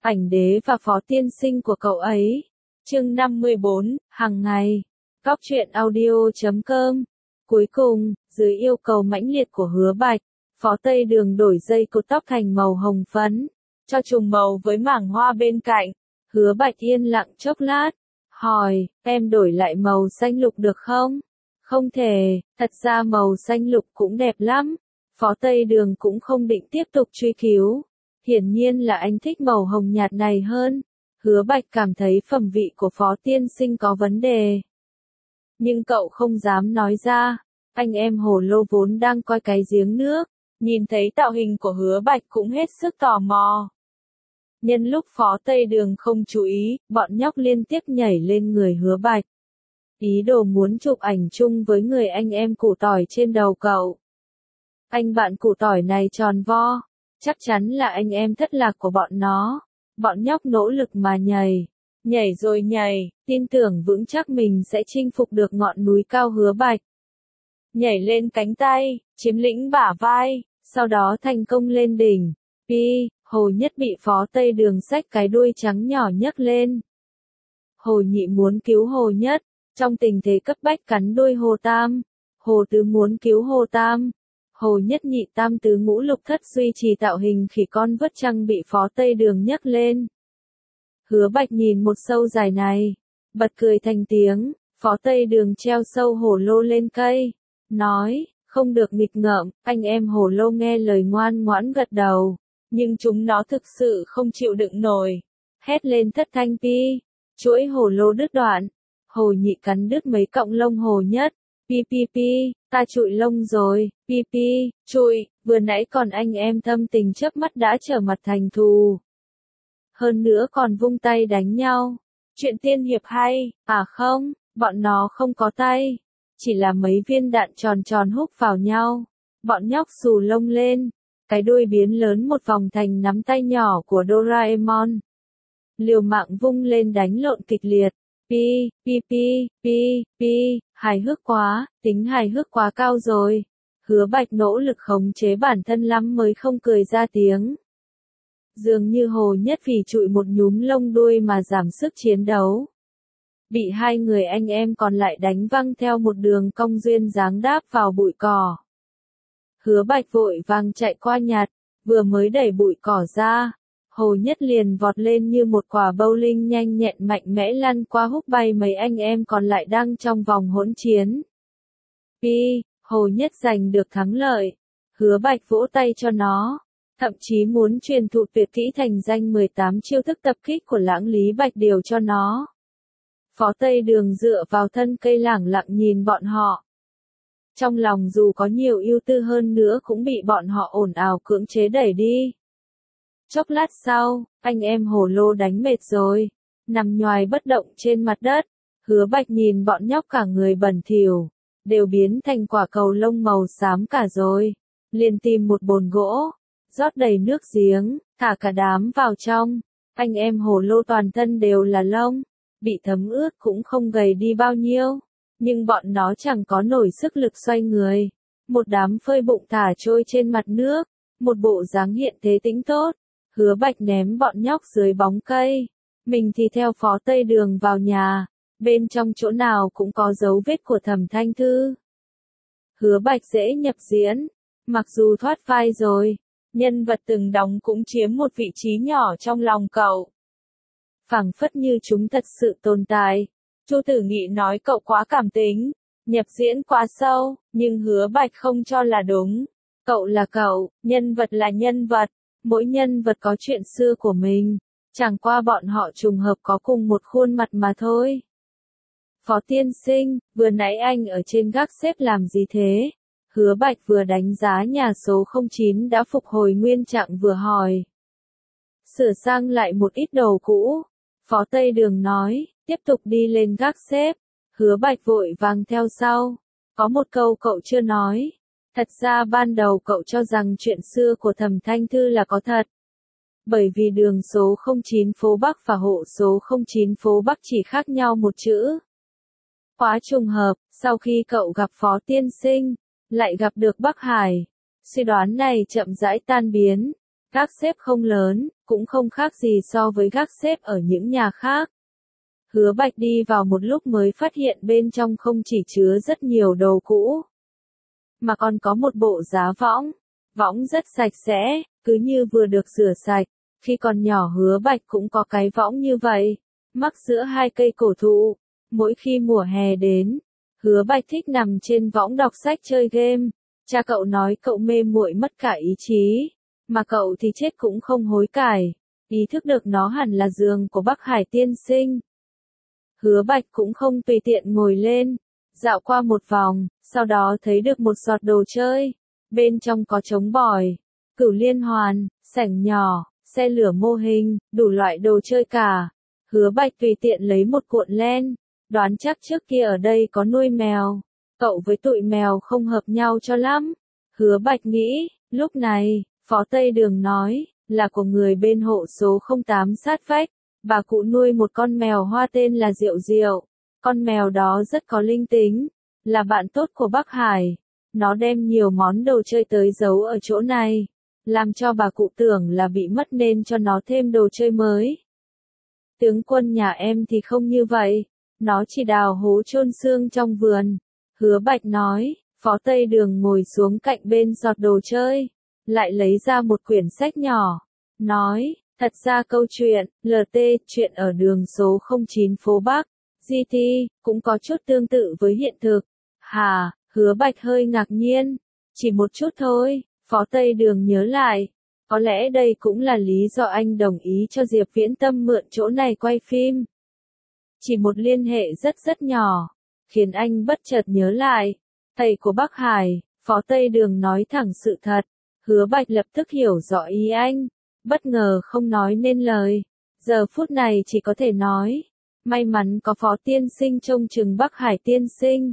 ảnh đế và phó tiên sinh của cậu ấy. Chương 54, hàng ngày. Góc truyện audio.com. Cuối cùng, dưới yêu cầu mãnh liệt của Hứa Bạch, Phó Tây Đường đổi dây cột tóc thành màu hồng phấn, cho trùng màu với mảng hoa bên cạnh. Hứa Bạch yên lặng chốc lát, hỏi, em đổi lại màu xanh lục được không? Không thể, thật ra màu xanh lục cũng đẹp lắm. Phó Tây Đường cũng không định tiếp tục truy cứu. Hiển nhiên là anh thích màu hồng nhạt này hơn. Hứa Bạch cảm thấy phẩm vị của Phó tiên sinh có vấn đề. Nhưng cậu không dám nói ra. Anh em Hồ Lô vốn đang coi cái giếng nước, nhìn thấy tạo hình của Hứa Bạch cũng hết sức tò mò. Nhân lúc Phó Tây Đường không chú ý, bọn nhóc liên tiếp nhảy lên người Hứa Bạch. Ý đồ muốn chụp ảnh chung với người anh em củ tỏi trên đầu cậu. Anh bạn củ tỏi này tròn vo, chắc chắn là anh em thất lạc của bọn nó. Bọn nhóc nỗ lực mà nhảy. Nhảy rồi nhảy, tin tưởng vững chắc mình sẽ chinh phục được ngọn núi cao Hứa Bạch. Nhảy lên cánh tay, chiếm lĩnh bả vai, sau đó thành công lên đỉnh. Hồ Nhất bị Phó Tây Đường xách cái đuôi trắng nhỏ nhấc lên. Hồ Nhị muốn cứu Hồ Nhất, trong tình thế cấp bách cắn đuôi Hồ Tam. Hồ Tứ muốn cứu Hồ Tam. Hồ Nhất Nhị Tam Tứ Ngũ Lục Thất duy trì tạo hình khỉ con vớt trăng bị Phó Tây Đường nhấc lên. Hứa Bạch nhìn một sâu dài này, bật cười thành tiếng. Phó Tây Đường treo sâu hổ lô lên cây, nói, không được nghịch ngợm. Anh em Hồ Lô nghe lời ngoan ngoãn gật đầu, nhưng chúng nó thực sự không chịu đựng nổi. Hét lên thất thanh chuỗi Hồ Lô đứt đoạn. Hồ Nhị cắn đứt mấy cọng lông Hồ Nhất. Ta trụi lông rồi. Trụi, vừa nãy còn anh em thâm tình chớp mắt đã trở mặt thành thù. Hơn nữa còn vung tay đánh nhau. Chuyện tiên hiệp hay, à không, bọn nó không có tay. Chỉ là mấy viên đạn tròn tròn húc vào nhau. Bọn nhóc xù lông lên. Cái đuôi biến lớn một vòng thành nắm tay nhỏ của Doraemon. Liều mạng vung lên đánh lộn kịch liệt. Hài hước quá, tính hài hước quá cao rồi. Hứa Bạch nỗ lực khống chế bản thân lắm mới không cười ra tiếng. Dường như Hồ Nhất vì trụi một nhúm lông đuôi mà giảm sức chiến đấu. Bị hai người anh em còn lại đánh văng theo một đường cong duyên dáng đáp vào bụi cỏ. Hứa Bạch vội vàng chạy qua nhặt, vừa mới đẩy bụi cỏ ra. Hồ Nhất liền vọt lên như một quả bowling nhanh nhẹn mạnh mẽ lăn qua húc bay mấy anh em còn lại đang trong vòng hỗn chiến. Hồ Nhất giành được thắng lợi. Hứa Bạch vỗ tay cho nó, thậm chí muốn truyền thụ tuyệt kỹ thành danh 18 chiêu thức tập kích của Lãng Lý Bạch Điều cho nó. Phó Tây Đường dựa vào thân cây lẳng lặng nhìn bọn họ. Trong lòng dù có nhiều ưu tư hơn nữa cũng bị bọn họ ồn ào cưỡng chế đẩy đi. Chốc lát sau, anh em Hồ Lô đánh mệt rồi, nằm nhoài bất động trên mặt đất. Hứa Bạch nhìn bọn nhóc cả người bẩn thỉu, đều biến thành quả cầu lông màu xám cả rồi. Liền tìm một bồn gỗ, rót đầy nước giếng, thả cả đám vào trong. Anh em Hồ Lô toàn thân đều là lông, bị thấm ướt cũng không gầy đi bao nhiêu, nhưng bọn nó chẳng có nổi sức lực xoay người. Một đám phơi bụng thả trôi trên mặt nước, một bộ dáng hiện thế tĩnh tốt. Hứa Bạch ném bọn nhóc dưới bóng cây, mình thì theo Phó Tây Đường vào nhà, bên trong chỗ nào cũng có dấu vết của Thẩm Thanh Thư. Hứa Bạch dễ nhập diễn, mặc dù thoát vai rồi, nhân vật từng đóng cũng chiếm một vị trí nhỏ trong lòng cậu. Phảng phất như chúng thật sự tồn tại. Chu Tử Nghị nói cậu quá cảm tính, nhập diễn quá sâu, nhưng Hứa Bạch không cho là đúng. Cậu là cậu, nhân vật là nhân vật. Mỗi nhân vật có chuyện xưa của mình, chẳng qua bọn họ trùng hợp có cùng một khuôn mặt mà thôi. Phó tiên sinh, vừa nãy anh ở trên gác xếp làm gì thế? Hứa Bạch vừa đánh giá nhà số 09 đã phục hồi nguyên trạng vừa hỏi. Sửa sang lại một ít đồ cũ. Phó Tây Đường nói, tiếp tục đi lên gác xếp. Hứa Bạch vội vàng theo sau. Có một câu cậu chưa nói. Thật ra ban đầu cậu cho rằng chuyện xưa của Thẩm Thanh Thư là có thật. Bởi vì đường số 09 phố Bắc và hộ số 09 phố Bắc chỉ khác nhau một chữ. Quá trùng hợp, sau khi cậu gặp Phó tiên sinh, lại gặp được Bắc Hải. Suy đoán này chậm rãi tan biến. Gác xếp không lớn, cũng không khác gì so với gác xếp ở những nhà khác. Hứa Bạch đi vào một lúc mới phát hiện bên trong không chỉ chứa rất nhiều đồ cũ, mà còn có một bộ giá võng. Võng rất sạch sẽ, cứ như vừa được rửa sạch. Khi còn nhỏ Hứa Bạch cũng có cái võng như vậy, mắc giữa hai cây cổ thụ. Mỗi khi mùa hè đến, Hứa Bạch thích nằm trên võng đọc sách chơi game. Cha cậu nói cậu mê muội mất cả ý chí, mà cậu thì chết cũng không hối cải. Ý thức được nó hẳn là giường của Bắc Hải tiên sinh. Hứa Bạch cũng không tùy tiện ngồi lên, dạo qua một vòng, sau đó thấy được một giọt đồ chơi. Bên trong có trống bỏi, cửu liên hoàn, sảnh nhỏ, xe lửa mô hình, đủ loại đồ chơi cả. Hứa Bạch tùy tiện lấy một cuộn len, đoán chắc trước kia ở đây có nuôi mèo. Cậu với tụi mèo không hợp nhau cho lắm. Hứa Bạch nghĩ, lúc này, Phó Tây Đường nói, là của người bên hộ số 08 sát vách. Bà cụ nuôi một con mèo hoa tên là Diệu Diệu. Con mèo đó rất có linh tính, là bạn tốt của Bắc Hải. Nó đem nhiều món đồ chơi tới giấu ở chỗ này, làm cho bà cụ tưởng là bị mất nên cho nó thêm đồ chơi mới. Tướng quân nhà em thì không như vậy, nó chỉ đào hố chôn xương trong vườn. Hứa Bạch nói. Phó Tây Đường ngồi xuống cạnh bên giọt đồ chơi, lại lấy ra một quyển sách nhỏ, nói, thật ra câu chuyện, LT, chuyện ở đường số 09 phố Bắc, GT, cũng có chút tương tự với hiện thực. Hà, Hứa Bạch hơi ngạc nhiên, chỉ một chút thôi. Phó Tây Đường nhớ lại, có lẽ đây cũng là lý do anh đồng ý cho Diệp Viễn Tâm mượn chỗ này quay phim. Chỉ một liên hệ rất nhỏ, khiến anh bất chợt nhớ lại, thầy của Bắc Hải. Phó Tây Đường nói thẳng sự thật. Hứa Bạch lập tức hiểu rõ ý anh, bất ngờ không nói nên lời. Giờ phút này chỉ có thể nói, may mắn có Phó tiên sinh trông chừng Bắc Hải tiên sinh.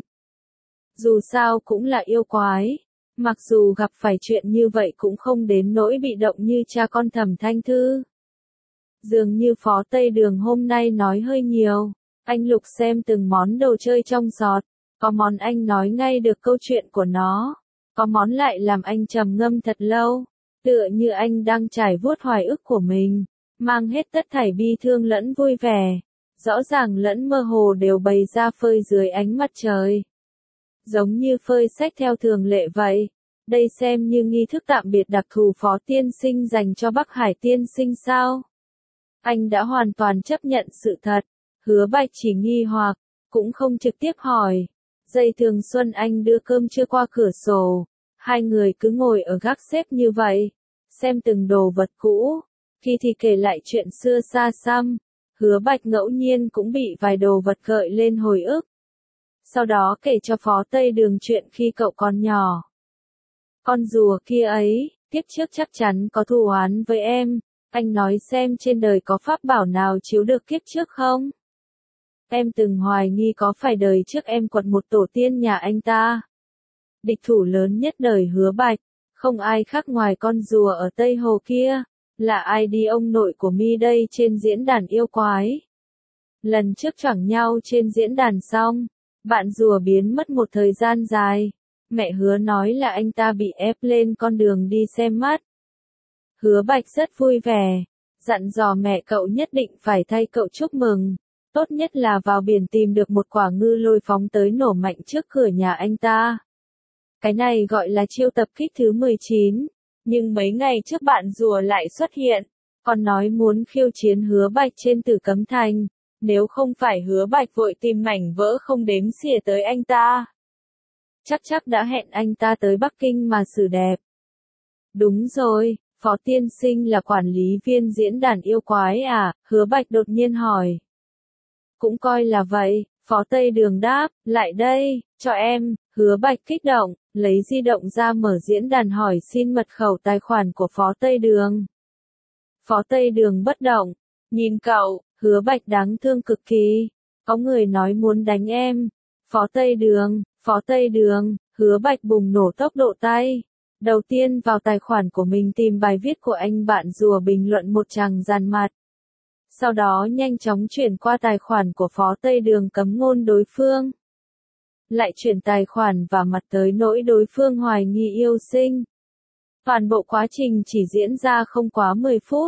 Dù sao cũng là yêu quái, mặc dù gặp phải chuyện như vậy cũng không đến nỗi bị động như cha con Thẩm Thanh Thư. Dường như Phó Tây Đường hôm nay nói hơi nhiều. Anh lục xem từng món đồ chơi trong giọt, có món anh nói ngay được câu chuyện của nó, có món lại làm anh trầm ngâm thật lâu, tựa như anh đang trải vuốt hoài ức của mình, mang hết tất thảy bi thương lẫn vui vẻ, rõ ràng lẫn mơ hồ đều bày ra phơi dưới ánh mặt trời. Giống như phơi sách theo thường lệ vậy, đây xem như nghi thức tạm biệt đặc thù Phó tiên sinh dành cho Bắc Hải tiên sinh sao? Anh đã hoàn toàn chấp nhận sự thật. Hứa Bạch chỉ nghi hoặc, cũng không trực tiếp hỏi. Dây Thường Xuân anh đưa cơm trưa qua cửa sổ, hai người cứ ngồi ở gác xếp như vậy, xem từng đồ vật cũ, khi thì kể lại chuyện xưa xa xăm. Hứa Bạch ngẫu nhiên cũng bị vài đồ vật gợi lên hồi ức. Sau đó kể cho Phó Tây Đường chuyện khi cậu còn nhỏ. Con rùa kia ấy, tiếp trước chắc chắn có thù oán với em, anh nói xem trên đời có pháp bảo nào chiếu được kiếp trước không? Em từng hoài nghi có phải đời trước em quật một tổ tiên nhà anh ta. Địch thủ lớn nhất đời Hứa Bạch, không ai khác ngoài con rùa ở Tây Hồ kia, là ai đi ông nội của mi đây trên diễn đàn yêu quái. Lần trước choảng nhau trên diễn đàn xong, bạn rùa biến mất một thời gian dài, mẹ Hứa nói là anh ta bị ép lên con đường đi xem mắt. Hứa Bạch rất vui vẻ, dặn dò mẹ cậu nhất định phải thay cậu chúc mừng. Tốt nhất là vào biển tìm được một quả ngư lôi phóng tới nổ mạnh trước cửa nhà anh ta. Cái này gọi là chiêu tập kích thứ 19. Nhưng mấy ngày trước bạn rùa lại xuất hiện, còn nói muốn khiêu chiến Hứa Bạch trên Tử Cấm Thành. Nếu không phải Hứa Bạch vội tìm mảnh vỡ không đếm xỉa tới anh ta, chắc đã hẹn anh ta tới Bắc Kinh mà xử đẹp. Đúng rồi, Phó tiên sinh là quản lý viên diễn đàn yêu quái à? Hứa Bạch đột nhiên hỏi. Cũng coi là vậy, Phó Tây Đường đáp, lại đây, cho em. Hứa Bạch kích động, lấy di động ra mở diễn đàn hỏi xin mật khẩu tài khoản của Phó Tây Đường. Phó Tây Đường bất động, nhìn cậu. Hứa Bạch đáng thương cực kỳ, có người nói muốn đánh em. Phó Tây Đường, Hứa Bạch bùng nổ tốc độ tay. Đầu tiên vào tài khoản của mình tìm bài viết của anh bạn rùa bình luận một tràng dàn mặt. Sau đó nhanh chóng chuyển qua tài khoản của Phó Tây Đường cấm ngôn đối phương. Lại chuyển tài khoản và mặt tới nỗi đối phương hoài nghi yêu sinh. Toàn bộ quá trình chỉ diễn ra không quá 10 phút.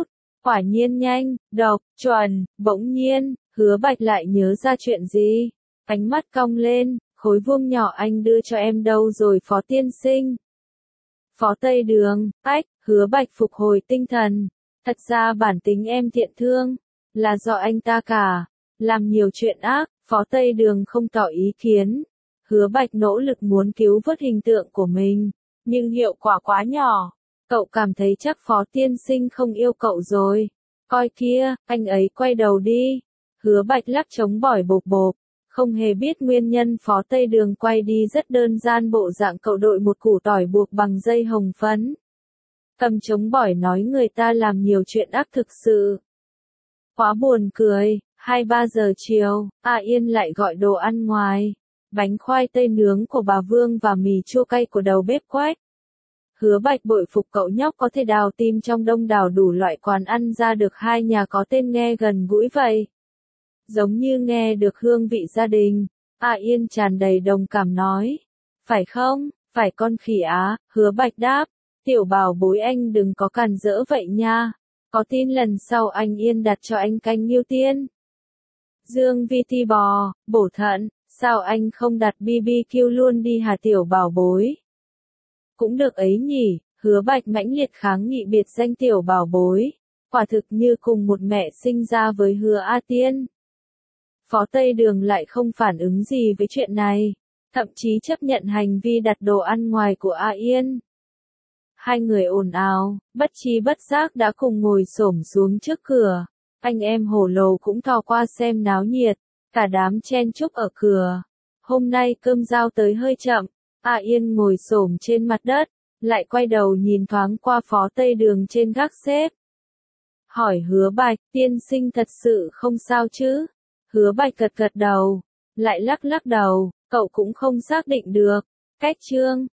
Quả nhiên nhanh, độc, chuẩn, bỗng nhiên, Hứa Bạch lại nhớ ra chuyện gì. Ánh mắt cong lên, khối vuông nhỏ anh đưa cho em đâu rồi Phó tiên sinh? Phó Tây Đường, ách, Hứa Bạch phục hồi tinh thần. Thật ra bản tính em thiện thương, là do anh ta cả. Làm nhiều chuyện ác, Phó Tây Đường không tỏ ý kiến. Hứa Bạch nỗ lực muốn cứu vớt hình tượng của mình, nhưng hiệu quả quá nhỏ. Cậu cảm thấy chắc Phó tiên sinh không yêu cậu rồi. Coi kia, anh ấy quay đầu đi. Hứa Bạch lắc trống bỏi bộp bộp. Không hề biết nguyên nhân Phó Tây Đường quay đi rất đơn giản, bộ dạng cậu đội một củ tỏi buộc bằng dây hồng phấn. Cầm trống bỏi nói người ta làm nhiều chuyện ác thực sự. Quá buồn cười, 2-3 giờ chiều, A Yên lại gọi đồ ăn ngoài. Bánh khoai tây nướng của bà Vương và mì chua cay của đầu bếp Quách. Hứa Bạch bội phục cậu nhóc có thể đào tim trong đông đảo đủ loại quán ăn ra được hai nhà có tên nghe gần gũi vậy. Giống như nghe được hương vị gia đình. A Yên tràn đầy đồng cảm nói. Phải không, phải con khỉ á, Hứa Bạch đáp. Tiểu bảo bối anh đừng có càn rỡ vậy nha. Có tin lần sau anh Yên đặt cho anh canh ngưu tiên. Dương vi ti bò, bổ thận, sao anh không đặt BBQ luôn đi hả tiểu bảo bối? Cũng được ấy nhỉ, Hứa Bạch mãnh liệt kháng nghị biệt danh tiểu bảo bối. Quả thực như cùng một mẹ sinh ra với Hứa A Tiên. Phó Tây Đường lại không phản ứng gì với chuyện này, thậm chí chấp nhận hành vi đặt đồ ăn ngoài của A Yên. Hai người ồn ào, bất tri bất giác đã cùng ngồi xổm xuống trước cửa. Anh em hổ lồ cũng thò qua xem náo nhiệt, cả đám chen chúc ở cửa. Hôm nay cơm giao tới hơi chậm, A Yên ngồi xổm trên mặt đất, lại quay đầu nhìn thoáng qua Phó Tây Đường trên gác xếp. Hỏi Hứa Bạch, tiên sinh thật sự không sao chứ? Hứa Bạch gật gật đầu, lại lắc lắc đầu, cậu cũng không xác định được. Cách chương